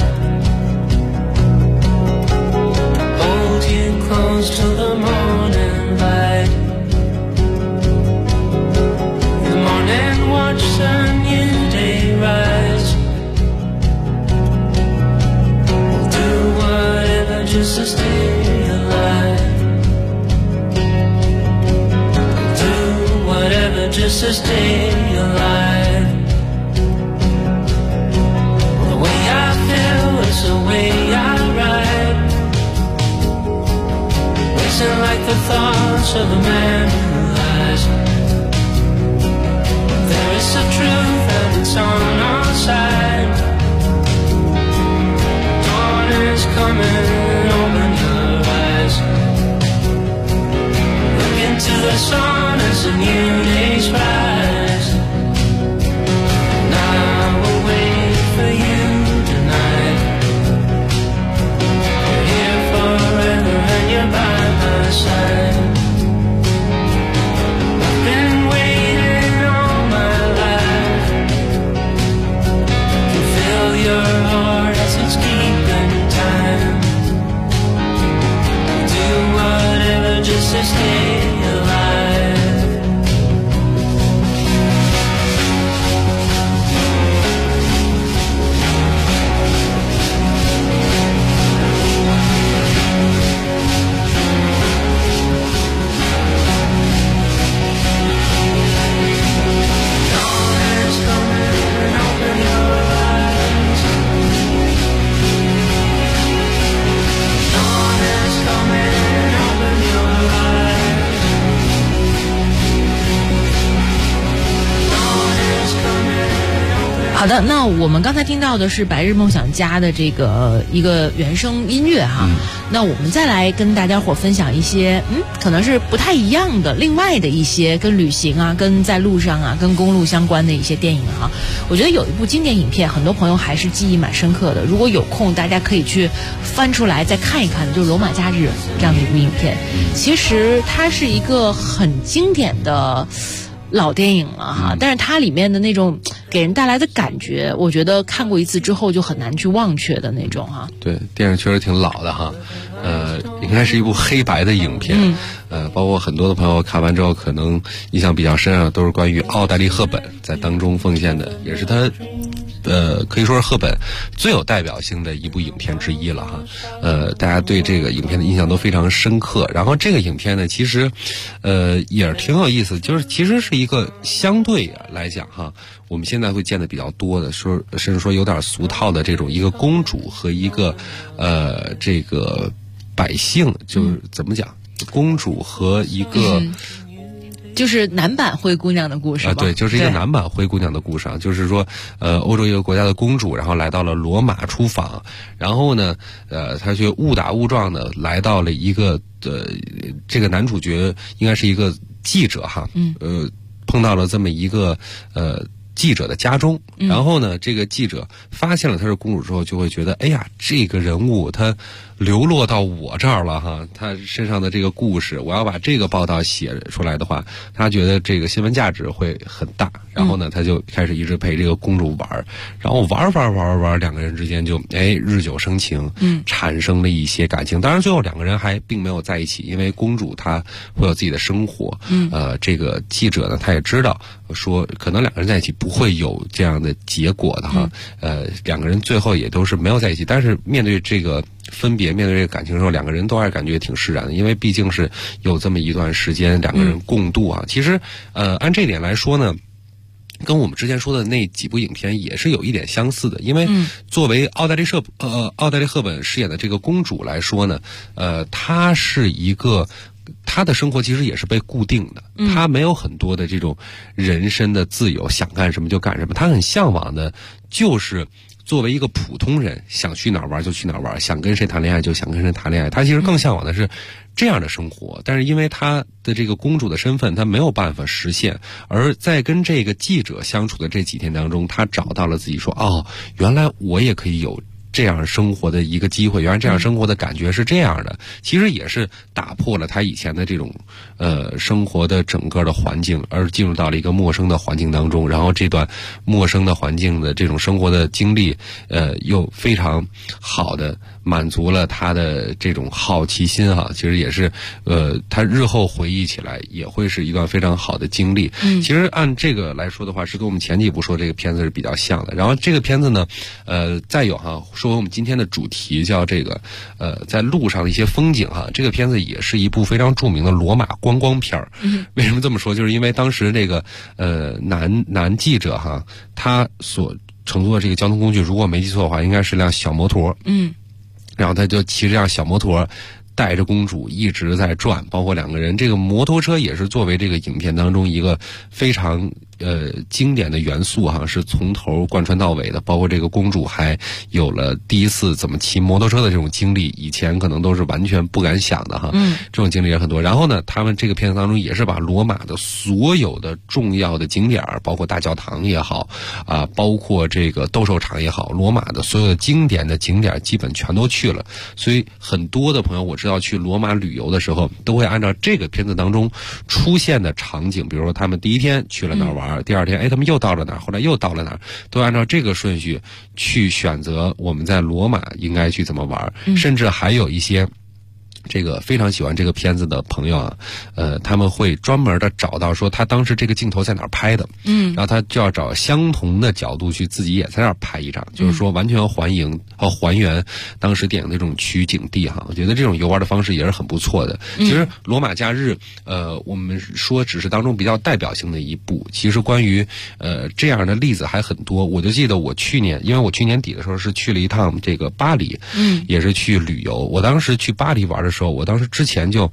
hold you close till the morning light. In the morning watch the new day rise. Just to stay alive, do whatever 好的，那我们刚才听到的是《白日梦想家》的这个一个原声音乐哈。那我们再来跟大家伙分享一些可能是不太一样的另外的一些跟旅行啊、跟在路上啊、跟公路相关的一些电影哈。我觉得有一部经典影片，很多朋友还是记忆蛮深刻的。如果有空，大家可以去翻出来再看一看，就是《罗马假日》这样的一部影片。其实它是一个很经典的老电影了哈，但是它里面的那种给人带来的感觉，我觉得看过一次之后就很难去忘却的那种哈。 对，电影确实挺老的哈，应该是一部黑白的影片，包括很多的朋友看完之后可能印象比较深啊，都是关于奥黛丽·赫本在当中奉献的，也是他可以说是赫本最有代表性的一部影片之一了哈。大家对这个影片的印象都非常深刻。然后这个影片呢，其实也是挺有意思，就是其实是一个相对来讲哈，我们现在会见的比较多的，说甚至说有点俗套的这种一个公主和一个这个百姓，就是怎么讲，公主和一个。 就是男版灰姑娘的故事对，就是一个男版灰姑娘的故事啊，就是说，欧洲一个国家的公主，然后来到了罗马出访，然后呢，她却误打误撞的来到了一个这个男主角应该是一个记者哈，碰到了这么一个记者的家中，然后呢，这个记者发现了她是公主之后，就会觉得，哎呀，这个人物她流落到我这儿了哈，他身上的这个故事，我要把这个报道写出来的话，他觉得这个新闻价值会很大。然后呢，他就开始一直陪这个公主玩，然后玩，两个人之间就日久生情，产生了一些感情。当然，最后两个人还并没有在一起，因为公主她会有自己的生活。这个记者呢，他也知道说，可能两个人在一起不会有这样的结果的哈。两个人最后也都是没有在一起，但是面对这个分别，面对这个感情的时候，两个人都还是感觉挺释然的，因为毕竟是有这么一段时间两个人共度啊。其实按这点来说呢，跟我们之前说的那几部影片也是有一点相似的，因为作为奥黛丽·赫本饰演的这个公主来说呢，她是一个。他的生活其实也是被固定的，他没有很多的这种人身的自由，想干什么就干什么。他很向往的就是作为一个普通人，想去哪儿玩就去哪儿玩，想跟谁谈恋爱就想跟谁谈恋爱。他其实更向往的是这样的生活，但是因为他的这个公主的身份，他没有办法实现。而在跟这个记者相处的这几天当中，他找到了自己说，原来我也可以有这样生活的一个机会，原来这样生活的感觉是这样的，其实也是打破了他以前的这种生活的整个的环境，而进入到了一个陌生的环境当中。然后这段陌生的环境的这种生活的经历，又非常好的满足了他的这种好奇心哈。其实也是他日后回忆起来也会是一段非常好的经历。其实按这个来说的话，是跟我们前几部说这个片子是比较像的。然后这个片子呢，再有哈，说我们今天的主题叫这个在路上的一些风景哈。这个片子也是一部非常著名的罗马观光片儿。为什么这么说？就是因为当时这个男记者哈，他所乘坐的这个交通工具，如果没记错的话，应该是辆小摩托。然后他就骑着辆小摩托，带着公主一直在转，包括两个人。这个摩托车也是作为这个影片当中一个非常经典的元素哈，是从头贯穿到尾的。包括这个公主还有了第一次怎么骑摩托车的这种经历，以前可能都是完全不敢想的哈。这种经历也很多。然后呢，他们这个片子当中也是把罗马的所有的重要的景点，包括大教堂也好啊，包括这个斗兽场也好，罗马的所有的经典的景点基本全都去了。所以很多的朋友我知道去罗马旅游的时候，都会按照这个片子当中出现的场景，比如说他们第一天去了哪儿玩，第二天他们又到了哪儿，后来又到了哪儿，都按照这个顺序去选择我们在罗马应该去怎么玩。甚至还有一些这个非常喜欢这个片子的朋友啊，他们会专门的找到说他当时这个镜头在哪儿拍的，然后他就要找相同的角度去自己也在那儿拍一张，就是说完全要还原当时电影的这种取景地哈。我觉得这种游玩的方式也是很不错的。其实《罗马假日》我们说只是当中比较代表性的一部，其实关于这样的例子还很多。我就记得我去年底的时候是去了一趟这个巴黎，也是去旅游。我当时去巴黎玩的时候，我当时之前就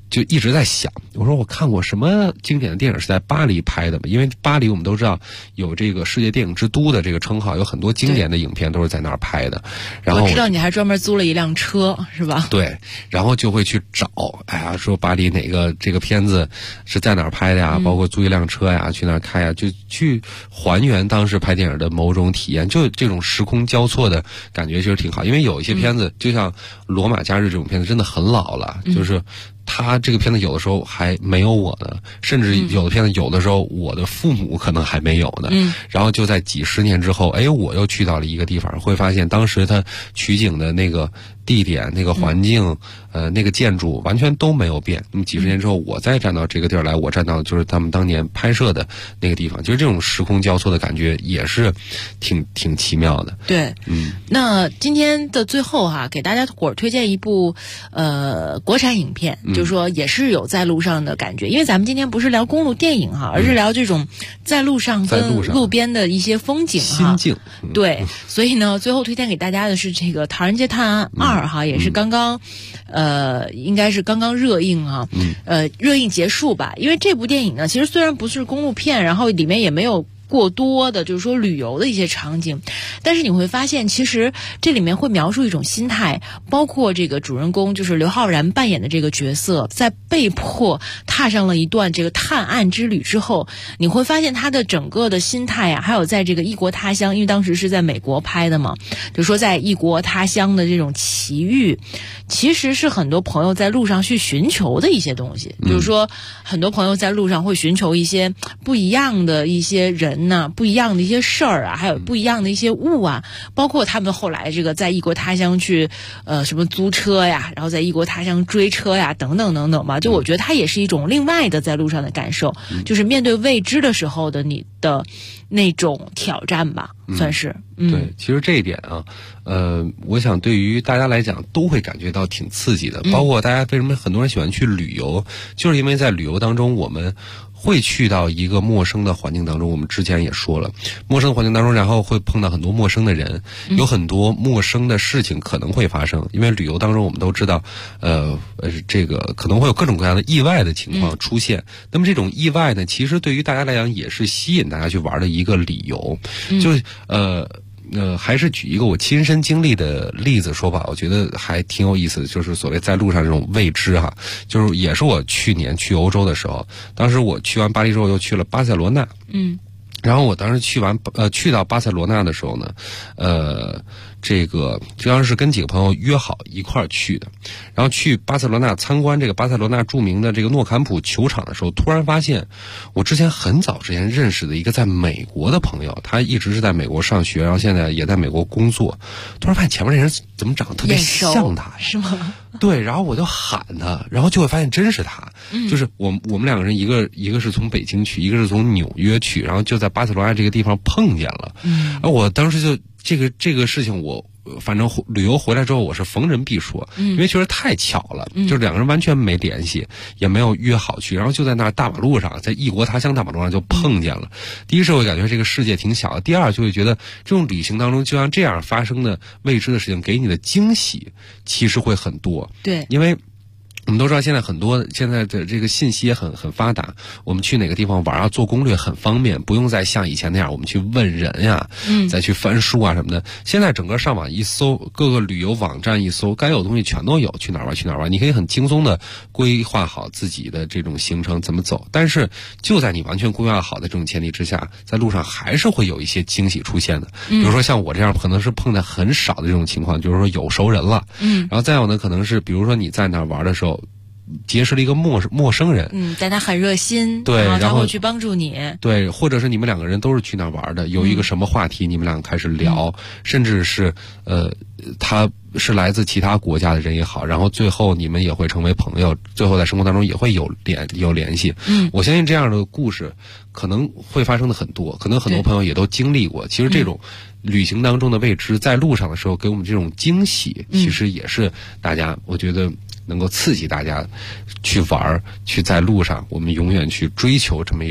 就一直在想，我说我看过什么经典的电影是在巴黎拍的吗？因为巴黎我们都知道有这个世界电影之都的这个称号，有很多经典的影片都是在那儿拍的。然后我知道你还专门租了一辆车是吧？ 对，然后就会去找，哎呀，说巴黎哪个这个片子是在哪儿拍的呀？包括租一辆车呀，去那儿开呀，就去还原当时拍电影的某种体验，就这种时空交错的感觉其实挺好。因为有一些片子，就像《罗马假日》这种片子，真的很老了，就是他这个片子有的时候还没有我呢，甚至有的片子有的时候我的父母可能还没有呢。然后就在几十年之后，哎，我又去到了一个地方，会发现当时他取景的那个地点、那个环境、那个建筑完全都没有变。那么几十年之后，我再站到这个地儿来，我站到就是他们当年拍摄的那个地方，就是这种时空交错的感觉也是挺奇妙的。 对，那今天的最后哈，给大家伙儿推荐一部国产影片。就是说也是有在路上的感觉，因为咱们今天不是聊公路电影哈，而是聊这种在路上跟路边的一些风景哈。 心境。 对，所以呢，最后推荐给大家的是这个《唐人街探案2》哈，也是刚刚应该是刚刚热映哈，热映结束吧。因为这部电影呢，其实虽然不是公路片，然后里面也没有过多的就是说旅游的一些场景，但是你会发现其实这里面会描述一种心态，包括这个主人公就是刘昊然扮演的这个角色，在被迫踏上了一段这个探案之旅之后，你会发现他的整个的心态啊，还有在这个异国他乡，因为当时是在美国拍的嘛，就是说在异国他乡的这种奇遇，其实是很多朋友在路上去寻求的一些东西。比如说很多朋友在路上会寻求一些不一样的一些人不一样的一些事儿啊，还有不一样的一些物啊，包括他们后来这个在异国他乡去什么租车呀，然后在异国他乡追车呀，等等等等吧。就我觉得它也是一种另外的在路上的感受，就是面对未知的时候的你的那种挑战吧，算是。 对，其实这一点啊，我想对于大家来讲都会感觉到挺刺激的。包括大家为什么很多人喜欢去旅游，就是因为在旅游当中我们会去到一个陌生的环境当中，我们之前也说了，陌生的环境当中，然后会碰到很多陌生的人，有很多陌生的事情可能会发生。因为旅游当中我们都知道，这个可能会有各种各样的意外的情况出现。那么这种意外呢，其实对于大家来讲也是吸引大家去玩的一个理由。就还是举一个我亲身经历的例子说吧，我觉得还挺有意思的，就是所谓在路上这种未知哈，就是也是我去年去欧洲的时候，当时我去完巴黎之后又去了巴塞罗那，然后我当时去到巴塞罗那的时候呢，这个就像是跟几个朋友约好一块儿去的，然后去巴塞罗那参观这个巴塞罗那著名的这个诺坎普球场的时候，突然发现我之前很早之前认识的一个在美国的朋友，他一直是在美国上学，然后现在也在美国工作，突然发现前面这人怎么长得特别像他， 是吗？ 对，然后我就喊他，然后就会发现真是他，就是我们两个人，一个是从北京去，一个是从纽约去，然后就在巴塞罗那这个地方碰见了，而我当时就这个事情我反正旅游回来之后我是逢人必说，因为确实太巧了，就是两个人完全没联系，也没有约好去，然后就在那大马路上，在异国他乡大马路上就碰见了。第一是会感觉这个世界挺小的，第二就会觉得这种旅行当中就像这样发生的未知的事情给你的惊喜其实会很多。 对， 因为我们都知道现在的这个信息也很发达，我们去哪个地方玩啊，做攻略很方便，不用再像以前那样我们去问人呀，再去翻书啊什么的。现在整个上网一搜，各个旅游网站一搜，该有的东西全都有，去哪儿玩去哪儿玩，你可以很轻松的规划好自己的这种行程怎么走。但是就在你完全规划好的这种前提之下，在路上还是会有一些惊喜出现的。比如说像我这样可能是碰到很少的这种情况，就是说有熟人了，然后再有呢可能是比如说你在那儿玩的时候结识了一个陌生人， 但他很热心， 对， 然后他会去帮助你， 对，或者是你们两个人都是去那玩的，有一个什么话题，你们两个开始聊，甚至是他是来自其他国家的人也好，然后最后你们也会成为朋友，最后在生活当中也会有联系。我相信这样的故事可能会发生的很多，可能很多朋友也都经历过。其实这种旅行当中的未知，在路上的时候给我们这种惊喜，其实也是大家我觉得能够刺激大家去玩，去在路上我们永远去追求这么一种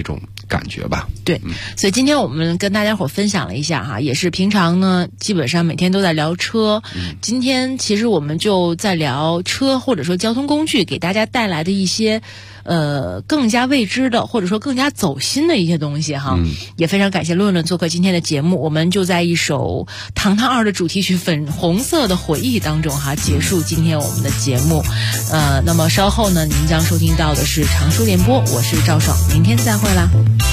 感觉吧。 对，所以今天我们跟大家伙分享了一下哈，也是平常呢基本上每天都在聊车，今天其实我们就在聊车或者说交通工具给大家带来的一些更加未知的或者说更加走心的一些东西哈。也非常感谢论论做客今天的节目，我们就在一首《唐唐二》的主题曲《粉红色的回忆》当中哈结束今天我们的节目。那么稍后呢您将收听到的是常书联播，我是赵爽，明天再会啦。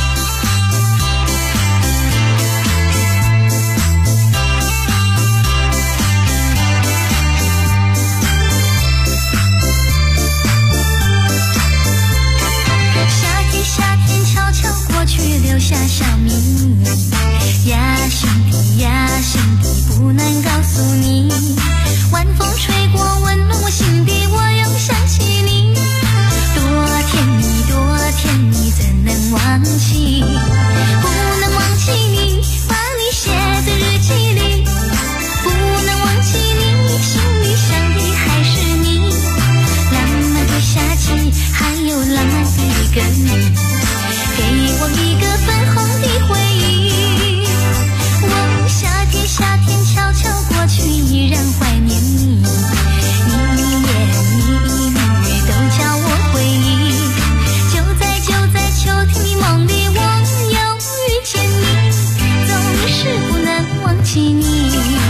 留下小秘密呀，兄弟呀，兄弟不能告诉你。晚风吹过，温暖我心底，我又想起你。多甜蜜，多甜蜜，怎能忘记？不能忘记你，把你写在日记里。不能忘记你，心里想的还是你。浪漫的夏季，还有浪漫的一个你。给我一个粉红的回忆，我夏天夏天悄悄过去，依然怀念你。你言你语都叫我回忆，就在秋天的梦里，我又遇见你，总是不能忘记你。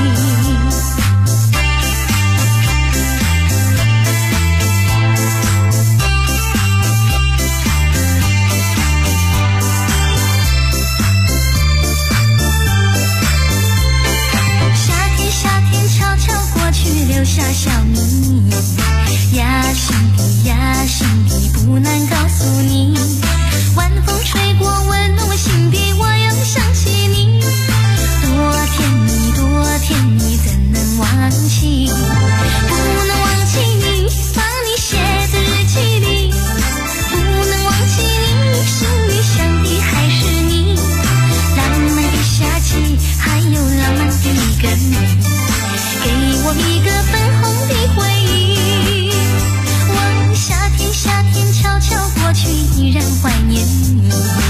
留下小秘密呀，兄弟呀，兄弟不能告诉你。晚风吹过，温暖我心底，我又想起你。多甜蜜，多甜蜜，怎能忘记？不能忘记你，把你写在日记里。不能忘记你，心里想的还是你。浪漫的夏季，还有浪漫的一个你。给我一个粉红的回忆，我夏天夏天悄悄过去，依然怀念你。